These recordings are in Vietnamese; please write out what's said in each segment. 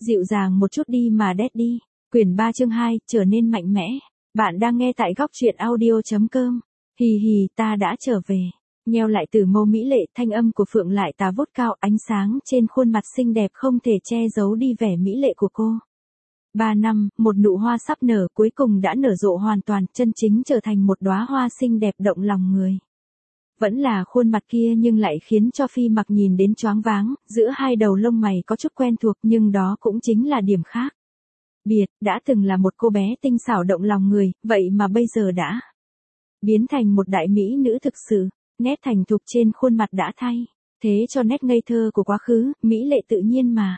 Dịu dàng một chút đi mà Daddy. Quyển 3 chương 2, trở nên mạnh mẽ. Bạn đang nghe tại góc truyện audio.com. Hì hì, ta đã trở về. Nheo lại từ mâu mỹ lệ, thanh âm của Phượng lại tà vút cao, ánh sáng trên khuôn mặt xinh đẹp không thể che giấu đi vẻ mỹ lệ của cô. 3 năm, một nụ hoa sắp nở cuối cùng đã nở rộ hoàn toàn, chân chính trở thành một đóa hoa xinh đẹp động lòng người. Vẫn là khuôn mặt kia nhưng lại khiến cho Phi Mặc nhìn đến choáng váng, giữa hai đầu lông mày có chút quen thuộc nhưng đó cũng chính là điểm khác biệt, đã từng là một cô bé tinh xảo động lòng người, vậy mà bây giờ đã biến thành một đại mỹ nữ thực sự, nét thành thục trên khuôn mặt đã thay thế cho nét ngây thơ của quá khứ, mỹ lệ tự nhiên mà.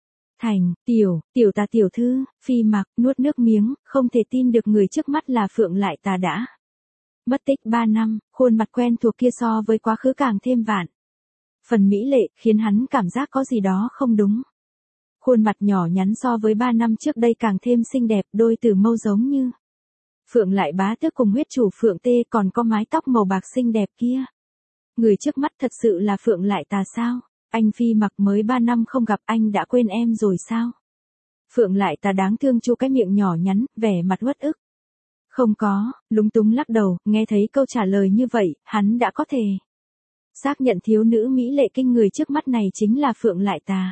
Tiểu thư, Phi Mặc nuốt nước miếng, không thể tin được người trước mắt là Phượng Lại Tà đã mất tích 3 năm, khuôn mặt quen thuộc kia so với quá khứ càng thêm vạn phần mỹ lệ, khiến hắn cảm giác có gì đó không đúng. Khuôn mặt nhỏ nhắn so với 3 năm trước đây càng thêm xinh đẹp, đôi từ mâu giống như Phượng Lại Bá Tước cùng huyết chủ Phượng Tê, còn có mái tóc màu bạc xinh đẹp kia. Người trước mắt thật sự là Phượng Lại Tà sao? Anh Phi Mặc mới 3 năm không gặp, anh đã quên em rồi sao? Phượng Lại Tà đáng thương chu cái miệng nhỏ nhắn, vẻ mặt uất ức. Không có, lúng túng lắc đầu, nghe thấy câu trả lời như vậy, hắn đã có thể xác nhận thiếu nữ mỹ lệ kinh người trước mắt này chính là Phượng Lại Tà.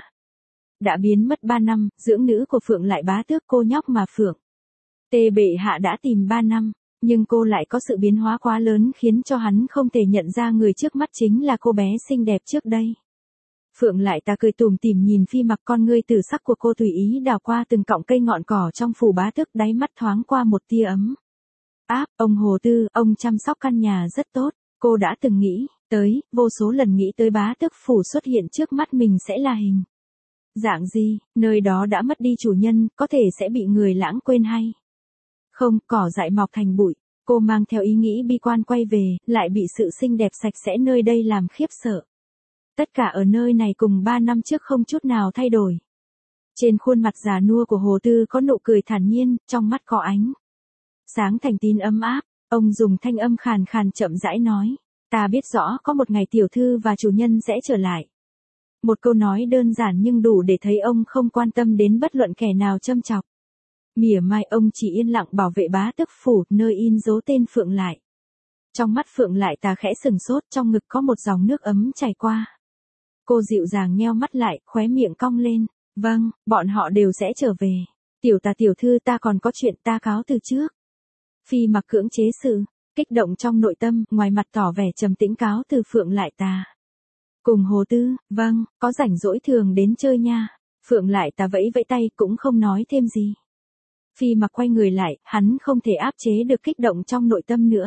Đã biến mất 3 năm, dưỡng nữ của Phượng Lại Bá Tước, cô nhóc mà Phượng Tê bệ hạ đã tìm 3 năm, nhưng cô lại có sự biến hóa quá lớn khiến cho hắn không thể nhận ra người trước mắt chính là cô bé xinh đẹp trước đây. Phượng Lại Tà cười tủm tỉm nhìn Phi Mặc, con ngươi tử sắc của cô tùy ý đào qua từng cọng cây ngọn cỏ trong phủ bá tước, đáy mắt thoáng qua một tia ấm áp. Ông Hồ Tư, ông chăm sóc căn nhà rất tốt, cô đã từng nghĩ tới, vô số lần nghĩ tới bá tước phủ xuất hiện trước mắt mình sẽ là hình dạng gì, nơi đó đã mất đi chủ nhân, có thể sẽ bị người lãng quên hay không, cỏ dại mọc thành bụi. Cô mang theo ý nghĩ bi quan quay về, lại bị sự xinh đẹp sạch sẽ nơi đây làm khiếp sợ. Tất cả ở nơi này cùng 3 năm trước không chút nào thay đổi. Trên khuôn mặt già nua của Hồ Tư có nụ cười thản nhiên, trong mắt có ánh sáng thành tín ấm áp. Ông dùng thanh âm khàn khàn chậm rãi nói, ta biết rõ có một ngày tiểu thư và chủ nhân sẽ trở lại. Một câu nói đơn giản nhưng đủ để thấy ông không quan tâm đến bất luận kẻ nào châm chọc. Mỉa mai, ông chỉ yên lặng bảo vệ bá tước phủ, nơi in dấu tên Phượng Lại. Trong mắt Phượng Lại Tà khẽ sừng sốt, trong ngực có một dòng nước ấm chảy qua. Cô dịu dàng nheo mắt lại, khóe miệng cong lên. Vâng, bọn họ đều sẽ trở về. Tiểu thư, ta còn có chuyện, ta cáo từ trước. Phi Mặc cưỡng chế sự kích động trong nội tâm, ngoài mặt tỏ vẻ trầm tĩnh cáo từ Phượng Lại Tà. Cùng Hồ Tư, vâng, có rảnh rỗi thường đến chơi nha. Phượng Lại Tà vẫy vẫy tay, cũng không nói thêm gì. Phi Mặc quay người lại, hắn không thể áp chế được kích động trong nội tâm nữa.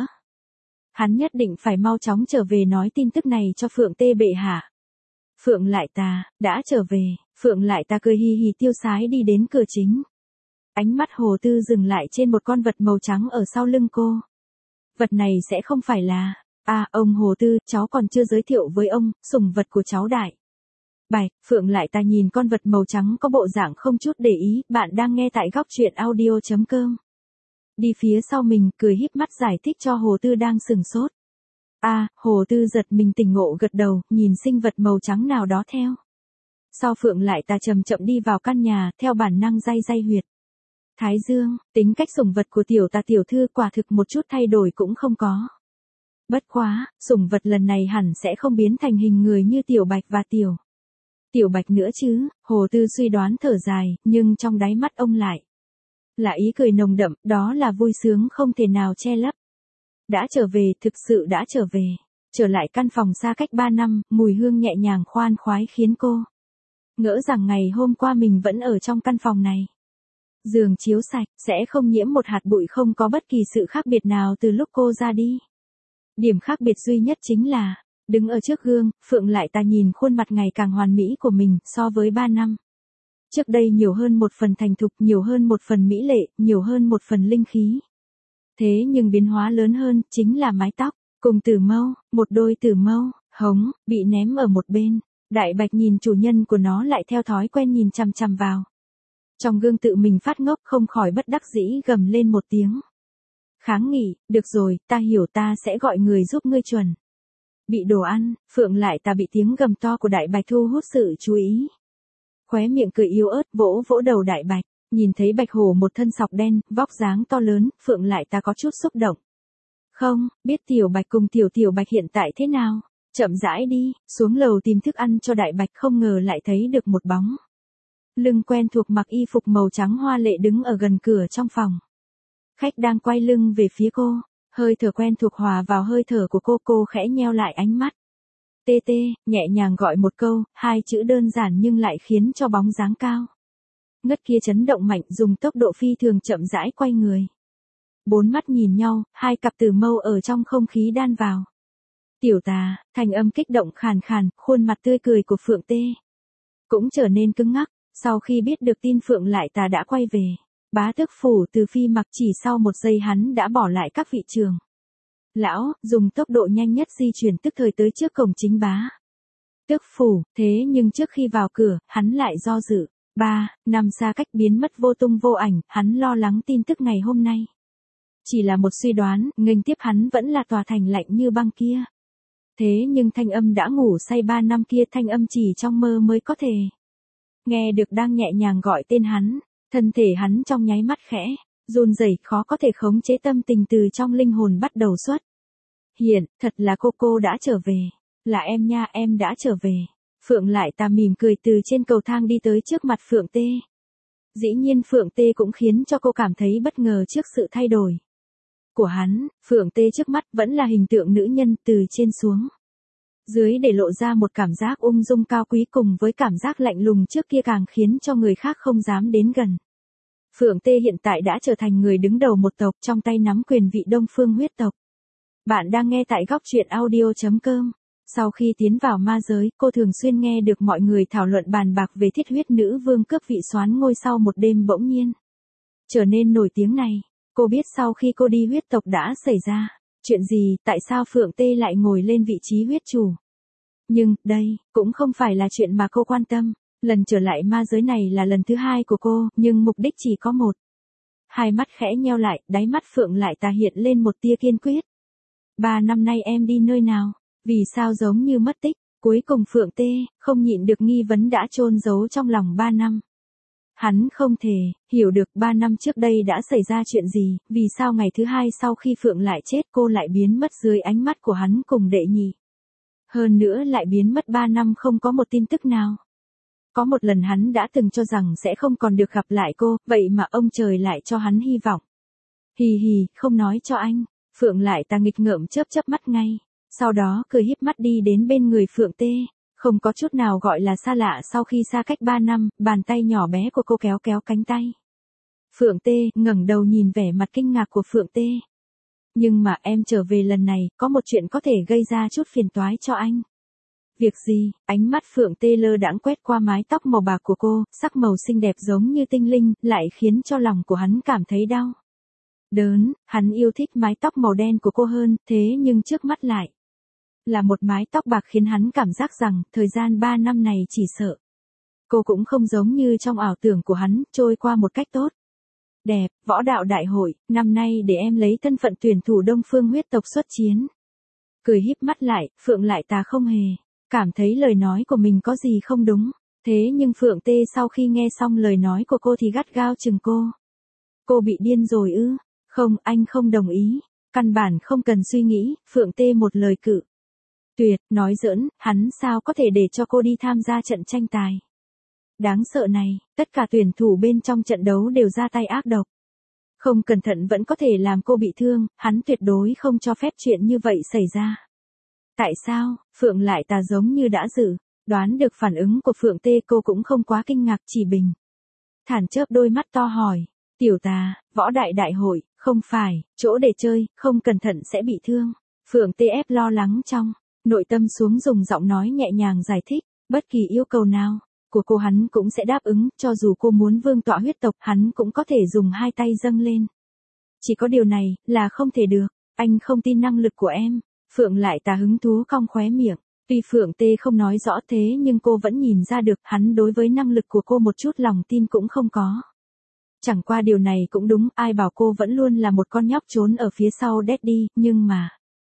Hắn nhất định phải mau chóng trở về nói tin tức này cho Phượng Tê bệ hạ. Phượng Lại Tà, đã trở về. Phượng Lại Tà cười hì hì tiêu sái đi đến cửa chính. Ánh mắt Hồ Tư dừng lại trên một con vật màu trắng ở sau lưng cô. Vật này sẽ không phải là... ông Hồ Tư, cháu còn chưa giới thiệu với ông, sủng vật của cháu Đại Bạch. Phượng Lại Tà nhìn con vật màu trắng có bộ dạng không chút để ý, bạn đang nghe tại góc truyện audio.com. Đi phía sau mình, cười híp mắt giải thích cho Hồ Tư đang sừng sốt. Hồ Tư giật mình tỉnh ngộ gật đầu, nhìn sinh vật màu trắng nào đó theo. Sau Phượng Lại Tà chậm chậm đi vào căn nhà, theo bản năng day huyệt thái dương, tính cách sủng vật của tiểu thư quả thực một chút thay đổi cũng không có. Bất quá, sủng vật lần này hẳn sẽ không biến thành hình người như Tiểu Bạch và Tiểu Bạch nữa chứ. Hồ Tư suy đoán thở dài, nhưng trong đáy mắt ông lại là ý cười nồng đậm, đó là vui sướng không thể nào che lấp. Đã trở về, thực sự đã trở về. Trở lại căn phòng xa cách 3 năm, mùi hương nhẹ nhàng khoan khoái khiến cô ngỡ rằng ngày hôm qua mình vẫn ở trong căn phòng này. Giường chiếu sạch, sẽ không nhiễm một hạt bụi, không có bất kỳ sự khác biệt nào từ lúc cô ra đi. Điểm khác biệt duy nhất chính là, đứng ở trước gương, Phượng Lại Tà nhìn khuôn mặt ngày càng hoàn mỹ của mình, so với 3 năm. Trước đây nhiều hơn một phần thành thục, nhiều hơn một phần mỹ lệ, nhiều hơn một phần linh khí. Thế nhưng biến hóa lớn hơn, chính là mái tóc, cùng tử mâu, một đôi tử mâu, hống, bị ném ở một bên. Đại Bạch nhìn chủ nhân của nó lại theo thói quen nhìn chằm chằm vào. Trong gương tự mình phát ngốc, không khỏi bất đắc dĩ gầm lên một tiếng. Kháng nghị, được rồi, ta hiểu, ta sẽ gọi người giúp ngươi chuẩn bị đồ ăn. Phượng Lại Tà bị tiếng gầm to của Đại Bạch thu hút sự chú ý. Khóe miệng cười yếu ớt vỗ vỗ đầu Đại Bạch, nhìn thấy Bạch Hổ một thân sọc đen, vóc dáng to lớn, Phượng lại ta có chút xúc động. Không, biết Tiểu Bạch cùng Tiểu Bạch hiện tại thế nào? Chậm rãi đi, xuống lầu tìm thức ăn cho Đại Bạch, không ngờ lại thấy được một bóng lưng quen thuộc mặc y phục màu trắng hoa lệ đứng ở gần cửa trong phòng. Khách đang quay lưng về phía cô, hơi thở quen thuộc hòa vào hơi thở của cô khẽ nheo lại ánh mắt. Tê tê, nhẹ nhàng gọi một câu, hai chữ đơn giản nhưng lại khiến cho bóng dáng cao ngất kia chấn động mạnh, dùng tốc độ phi thường chậm rãi quay người. Bốn mắt nhìn nhau, hai cặp tử mâu ở trong không khí đan vào. Tiểu tà, thanh âm kích động khàn khàn, khuôn mặt tươi cười của Phượng Tê cũng trở nên cứng ngắc, sau khi biết được tin Phượng lại tà đã quay về. Bá Tước Phủ Từ Phi mặc chỉ sau một giây hắn đã bỏ lại các vị trường lão, dùng tốc độ nhanh nhất di chuyển tức thời tới trước cổng chính Bá Tước Phủ, thế nhưng trước khi vào cửa, hắn lại do dự. 3 năm xa cách biến mất vô tung vô ảnh, hắn lo lắng tin tức ngày hôm nay chỉ là một suy đoán, nghênh tiếp hắn vẫn là tòa thành lạnh như băng kia. Thế nhưng thanh âm đã ngủ say 3 năm kia, thanh âm chỉ trong mơ mới có thể nghe được đang nhẹ nhàng gọi tên hắn, thân thể hắn trong nháy mắt khẽ run rẩy, khó có thể khống chế tâm tình từ trong linh hồn bắt đầu xuất hiện, thật là cô đã trở về, là em nha, em đã trở về. Phượng lại ta mỉm cười từ trên cầu thang đi tới trước mặt Phượng Tê. Dĩ nhiên Phượng Tê cũng khiến cho cô cảm thấy bất ngờ trước sự thay đổi của hắn. Phượng Tê trước mắt vẫn là hình tượng nữ nhân, từ trên xuống dưới để lộ ra một cảm giác ung dung cao quý cùng với cảm giác lạnh lùng trước kia càng khiến cho người khác không dám đến gần. Phượng Tê hiện tại đã trở thành người đứng đầu một tộc, trong tay nắm quyền vị Đông Phương huyết tộc. Bạn đang nghe tại góc truyện audio.com. Sau khi tiến vào ma giới, cô thường xuyên nghe được mọi người thảo luận bàn bạc về thiết huyết nữ vương cướp vị soán ngôi sau một đêm bỗng nhiên trở nên nổi tiếng này. Cô biết sau khi cô đi huyết tộc đã xảy ra chuyện gì, tại sao Phượng Tê lại ngồi lên vị trí huyết chủ. Nhưng, đây, cũng không phải là chuyện mà cô quan tâm. Lần trở lại ma giới này là lần thứ 2 của cô, nhưng mục đích chỉ có một. Hai mắt khẽ nheo lại, đáy mắt Phượng lại ta hiện lên một tia kiên quyết. 3 năm nay em đi nơi nào? Vì sao giống như mất tích? Cuối cùng Phượng Tê không nhịn được nghi vấn đã chôn giấu trong lòng 3 năm. Hắn không thể hiểu được 3 năm trước đây đã xảy ra chuyện gì, vì sao ngày thứ 2 sau khi Phượng lại chết cô lại biến mất dưới ánh mắt của hắn cùng đệ nhị. Hơn nữa lại biến mất 3 năm không có một tin tức nào. Có một lần hắn đã từng cho rằng sẽ không còn được gặp lại cô, vậy mà ông trời lại cho hắn hy vọng. Hì hì, không nói cho anh. Phượng lại ta nghịch ngợm chớp mắt ngay. Sau đó cười híp mắt đi đến bên người Phượng Tê. Không có chút nào gọi là xa lạ, sau khi xa cách 3 năm, bàn tay nhỏ bé của cô kéo cánh tay Phượng Tê, ngẩng đầu nhìn vẻ mặt kinh ngạc của Phượng Tê. Nhưng mà em trở về lần này, có một chuyện có thể gây ra chút phiền toái cho anh. Việc gì? Ánh mắt Phượng Tê lơ đãng quét qua mái tóc màu bạc của cô, sắc màu xinh đẹp giống như tinh linh, lại khiến cho lòng của hắn cảm thấy đau đớn. Hắn yêu thích mái tóc màu đen của cô hơn, thế nhưng trước mắt lại là một mái tóc bạc khiến hắn cảm giác rằng, thời gian 3 năm này chỉ sợ cô cũng không giống như trong ảo tưởng của hắn, trôi qua một cách tốt đẹp. Võ đạo đại hội, năm nay để em lấy thân phận tuyển thủ Đông Phương huyết tộc xuất chiến. Cười híp mắt lại, Phượng lại ta không hề cảm thấy lời nói của mình có gì không đúng. Thế nhưng Phượng Tê sau khi nghe xong lời nói của cô thì gắt gao chừng cô. Cô bị điên rồi ư? Không, anh không đồng ý. Căn bản không cần suy nghĩ, Phượng Tê một lời cự tuyệt, nói giỡn, hắn sao có thể để cho cô đi tham gia trận tranh tài đáng sợ này. Tất cả tuyển thủ bên trong trận đấu đều ra tay ác độc. Không cẩn thận vẫn có thể làm cô bị thương, hắn tuyệt đối không cho phép chuyện như vậy xảy ra. Tại sao? Phượng lại ta giống như đã dự đoán được phản ứng của Phượng Tê, cô cũng không quá kinh ngạc, chỉ bình thản chớp đôi mắt to hỏi. Tiểu tà, võ đại hội, không phải chỗ để chơi, không cẩn thận sẽ bị thương. Phượng Tê ép lo lắng trong nội tâm xuống, dùng giọng nói nhẹ nhàng giải thích, bất kỳ yêu cầu nào của cô hắn cũng sẽ đáp ứng, cho dù cô muốn vương tọa huyết tộc, hắn cũng có thể dùng hai tay dâng lên. Chỉ có điều này, là không thể được, anh không tin năng lực của em. Phượng lại ta hứng thú cong khóe miệng, tuy Phượng Tê không nói rõ thế nhưng cô vẫn nhìn ra được, hắn đối với năng lực của cô một chút lòng tin cũng không có. Chẳng qua điều này cũng đúng, ai bảo cô vẫn luôn là một con nhóc trốn ở phía sau Daddy, nhưng mà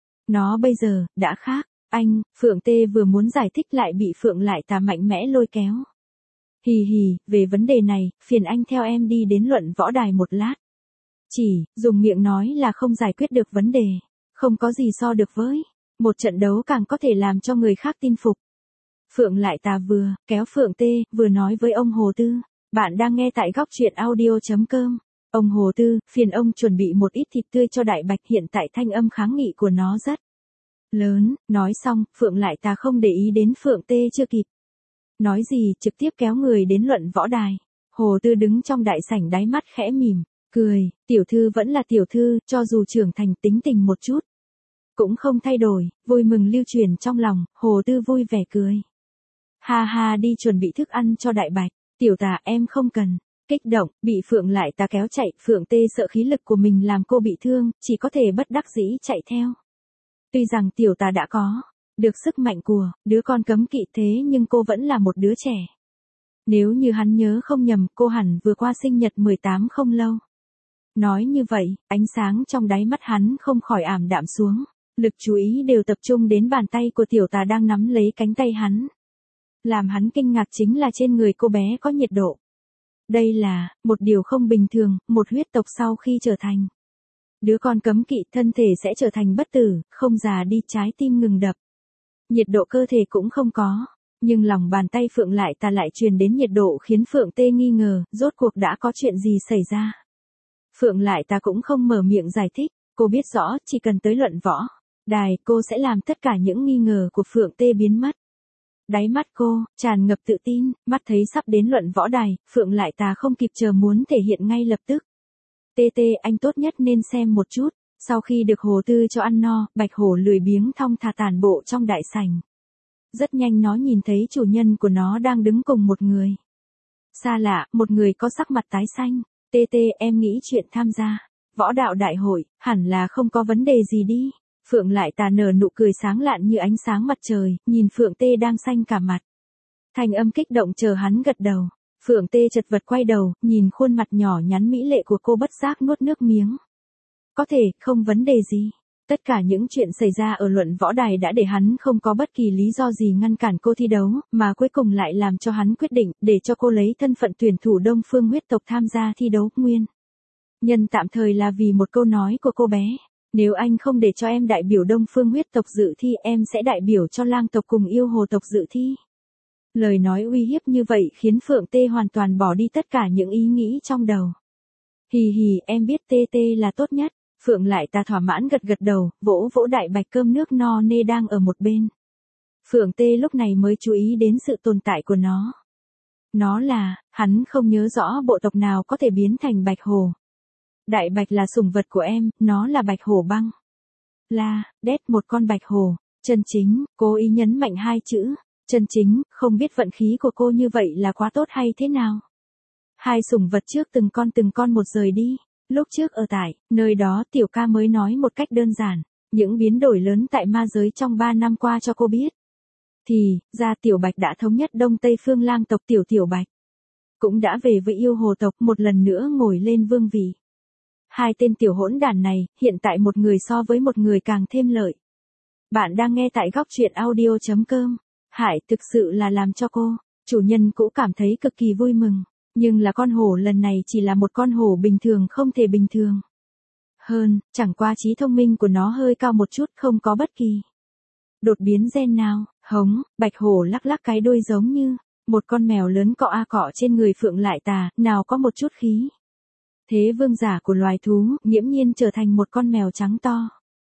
nó bây giờ, đã khác. Anh, Phượng Tê vừa muốn giải thích lại bị Phượng lại ta mạnh mẽ lôi kéo Hì hì, về vấn đề này, phiền anh theo em đi đến luận võ đài một lát. Chỉ, dùng miệng nói là không giải quyết được vấn đề. Không có gì so được với. Một trận đấu càng có thể làm cho người khác tin phục. Phượng Lại Tà vừa kéo Phượng Tê, vừa nói với ông Hồ Tư. Bạn đang nghe tại góc truyện audio.com. Ông Hồ Tư, phiền ông chuẩn bị một ít thịt tươi cho Đại Bạch, hiện tại thanh âm kháng nghị của nó rất lớn. Nói xong, Phượng Lại Tà không để ý đến Phượng Tê chưa kịp nói gì, trực tiếp kéo người đến luận võ đài. Hồ Tư đứng trong đại sảnh đáy mắt khẽ mỉm, cười, tiểu thư vẫn là tiểu thư, cho dù trưởng thành tính tình một chút cũng không thay đổi, vui mừng lưu truyền trong lòng, Hồ Tư vui vẻ cười. Ha ha, đi chuẩn bị thức ăn cho Đại Bạch, tiểu Tà em không cần. Kích động, bị Phượng Lại Tà kéo chạy, Phượng Tê sợ khí lực của mình làm cô bị thương, chỉ có thể bất đắc dĩ chạy theo. Tuy rằng tiểu Tà đã có được sức mạnh của đứa con cấm kỵ, thế nhưng cô vẫn là một đứa trẻ. Nếu như hắn nhớ không nhầm, cô hẳn vừa qua sinh nhật 18 không lâu. Nói như vậy, ánh sáng trong đáy mắt hắn không khỏi ảm đạm xuống, lực chú ý đều tập trung đến bàn tay của tiểu Tà đang nắm lấy cánh tay hắn. Làm hắn kinh ngạc chính là trên người cô bé có nhiệt độ. Đây là một điều không bình thường, một huyết tộc sau khi trở thành đứa con cấm kỵ, thân thể sẽ trở thành bất tử, không già đi, trái tim ngừng đập. Nhiệt độ cơ thể cũng không có, nhưng lòng bàn tay Phượng Lại Tà lại truyền đến nhiệt độ khiến Phượng Tê nghi ngờ, rốt cuộc đã có chuyện gì xảy ra. Phượng Lại Tà cũng không mở miệng giải thích, cô biết rõ, chỉ cần tới luận võ đài, cô sẽ làm tất cả những nghi ngờ của Phượng Tê biến mất. Đáy mắt cô tràn ngập tự tin, mắt thấy sắp đến luận võ đài, Phượng Lại Tà không kịp chờ muốn thể hiện ngay lập tức. Tê Tê, anh tốt nhất nên xem một chút. Sau khi được Hồ Tư cho ăn no, Bạch Hổ lười biếng thong thả tản bộ trong đại sảnh. Rất nhanh nó nhìn thấy chủ nhân của nó đang đứng cùng một người xa lạ, một người có sắc mặt tái xanh. Tê Tê, em nghĩ chuyện tham gia võ đạo đại hội hẳn là không có vấn đề gì đi. Phượng Lại Tà nở nụ cười sáng lạn như ánh sáng mặt trời, nhìn Phượng Tê đang xanh cả mặt. Thanh âm kích động chờ hắn gật đầu. Phượng Tê chật vật quay đầu, nhìn khuôn mặt nhỏ nhắn mỹ lệ của cô bất giác nuốt nước miếng. Có thể, không vấn đề gì. Tất cả những chuyện xảy ra ở luận võ đài đã để hắn không có bất kỳ lý do gì ngăn cản cô thi đấu, mà cuối cùng lại làm cho hắn quyết định để cho cô lấy thân phận tuyển thủ Đông Phương huyết tộc tham gia thi đấu. Nguyên nhân tạm thời là vì một câu nói của cô bé. Nếu anh không để cho em đại biểu Đông Phương huyết tộc dự thi, em sẽ đại biểu cho lang tộc cùng yêu hồ tộc dự thi. Lời nói uy hiếp như vậy khiến Phượng Tê hoàn toàn bỏ đi tất cả những ý nghĩ trong đầu. Hì hì, em biết Tê Tê là tốt nhất. Phượng Lại Tà thỏa mãn gật gật đầu, vỗ vỗ Đại Bạch cơm nước no nê đang ở một bên. Phượng Tê lúc này mới chú ý đến sự tồn tại của nó. Nó là, hắn không nhớ rõ bộ tộc nào có thể biến thành Bạch Hổ. Đại Bạch là sủng vật của em, nó là Bạch Hổ băng. Là, đét một con Bạch Hổ, chân chính, cố ý nhấn mạnh hai chữ, chân chính, không biết vận khí của cô như vậy là quá tốt hay thế nào. Hai sủng vật trước từng con một rời đi. Lúc trước ở tại nơi đó, tiểu ca mới nói một cách đơn giản những biến đổi lớn tại ma giới trong 3 năm qua cho cô biết. Thì ra Tiểu Bạch đã thống nhất Đông Tây Phương lang tộc, Tiểu Bạch cũng đã về với yêu hồ tộc, một lần nữa ngồi lên vương vị. Hai tên tiểu hỗn đản này, hiện tại một người so với một người càng thêm lợi. Bạn đang nghe tại góc truyện audio.com. Hải thực sự là làm cho cô, chủ nhân cũ cảm thấy cực kỳ vui mừng. Nhưng là con hổ lần này chỉ là một con hổ bình thường, không thể bình thường hơn, chẳng qua trí thông minh của nó hơi cao một chút, không có bất kỳ đột biến gen nào. Hống, Bạch Hổ lắc lắc cái đuôi giống như một con mèo lớn cọ a cọ trên người Phượng Lại Tà, nào có một chút khí thế vương giả của loài thú, nghiễm nhiên trở thành một con mèo trắng to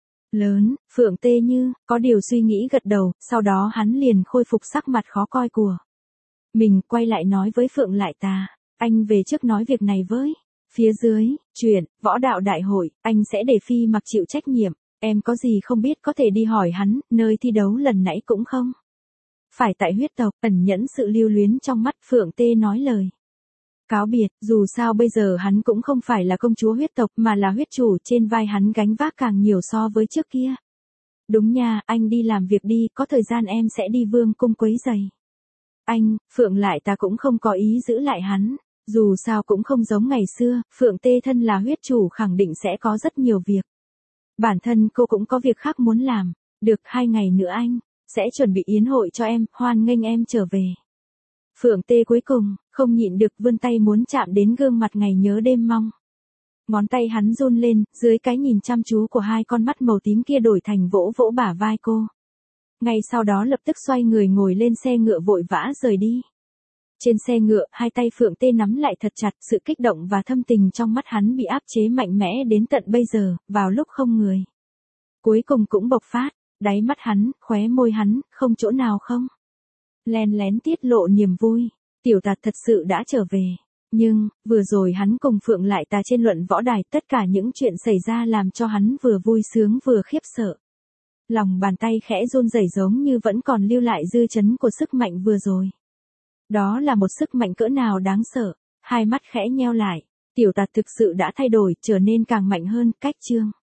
lớn. Phượng Tê như có điều suy nghĩ gật đầu, sau đó hắn liền khôi phục sắc mặt khó coi của mình, quay lại nói với Phượng Lại Tà, anh về trước nói việc này với phía dưới, chuyện võ đạo đại hội, anh sẽ để Phi Mặc chịu trách nhiệm, em có gì không biết có thể đi hỏi hắn, nơi thi đấu lần nãy cũng không phải tại huyết tộc. Ẩn nhẫn sự lưu luyến trong mắt Phượng Tê nói lời cáo biệt, dù sao bây giờ hắn cũng không phải là công chúa huyết tộc mà là huyết chủ, trên vai hắn gánh vác càng nhiều so với trước kia. Đúng nha, anh đi làm việc đi, có thời gian em sẽ đi vương cung quấy giày. Anh, Phượng Lại Tà cũng không có ý giữ lại hắn, dù sao cũng không giống ngày xưa, Phượng Tê thân là huyết chủ khẳng định sẽ có rất nhiều việc. Bản thân cô cũng có việc khác muốn làm, được 2 ngày nữa anh sẽ chuẩn bị yến hội cho em, hoan nghênh em trở về. Phượng Tê cuối cùng, không nhịn được vươn tay muốn chạm đến gương mặt ngày nhớ đêm mong. Ngón tay hắn run lên, dưới cái nhìn chăm chú của hai con mắt màu tím kia đổi thành vỗ vỗ bả vai cô. Ngay sau đó lập tức xoay người ngồi lên xe ngựa vội vã rời đi. Trên xe ngựa, hai tay Phượng Tê nắm lại thật chặt, sự kích động và thâm tình trong mắt hắn bị áp chế mạnh mẽ đến tận bây giờ, vào lúc không người. Cuối cùng cũng bộc phát, đáy mắt hắn, khóe môi hắn, không chỗ nào không. Len lén tiết lộ niềm vui, Tiểu Tạt thật sự đã trở về. Nhưng, vừa rồi hắn cùng Phượng Lại Tà trên luận võ đài, tất cả những chuyện xảy ra làm cho hắn vừa vui sướng vừa khiếp sợ. Lòng bàn tay khẽ run rẩy giống như vẫn còn lưu lại dư chấn của sức mạnh vừa rồi. Đó là một sức mạnh cỡ nào đáng sợ, hai mắt khẽ nheo lại, Tiểu Tạt thực sự đã thay đổi, trở nên càng mạnh hơn, cách chương.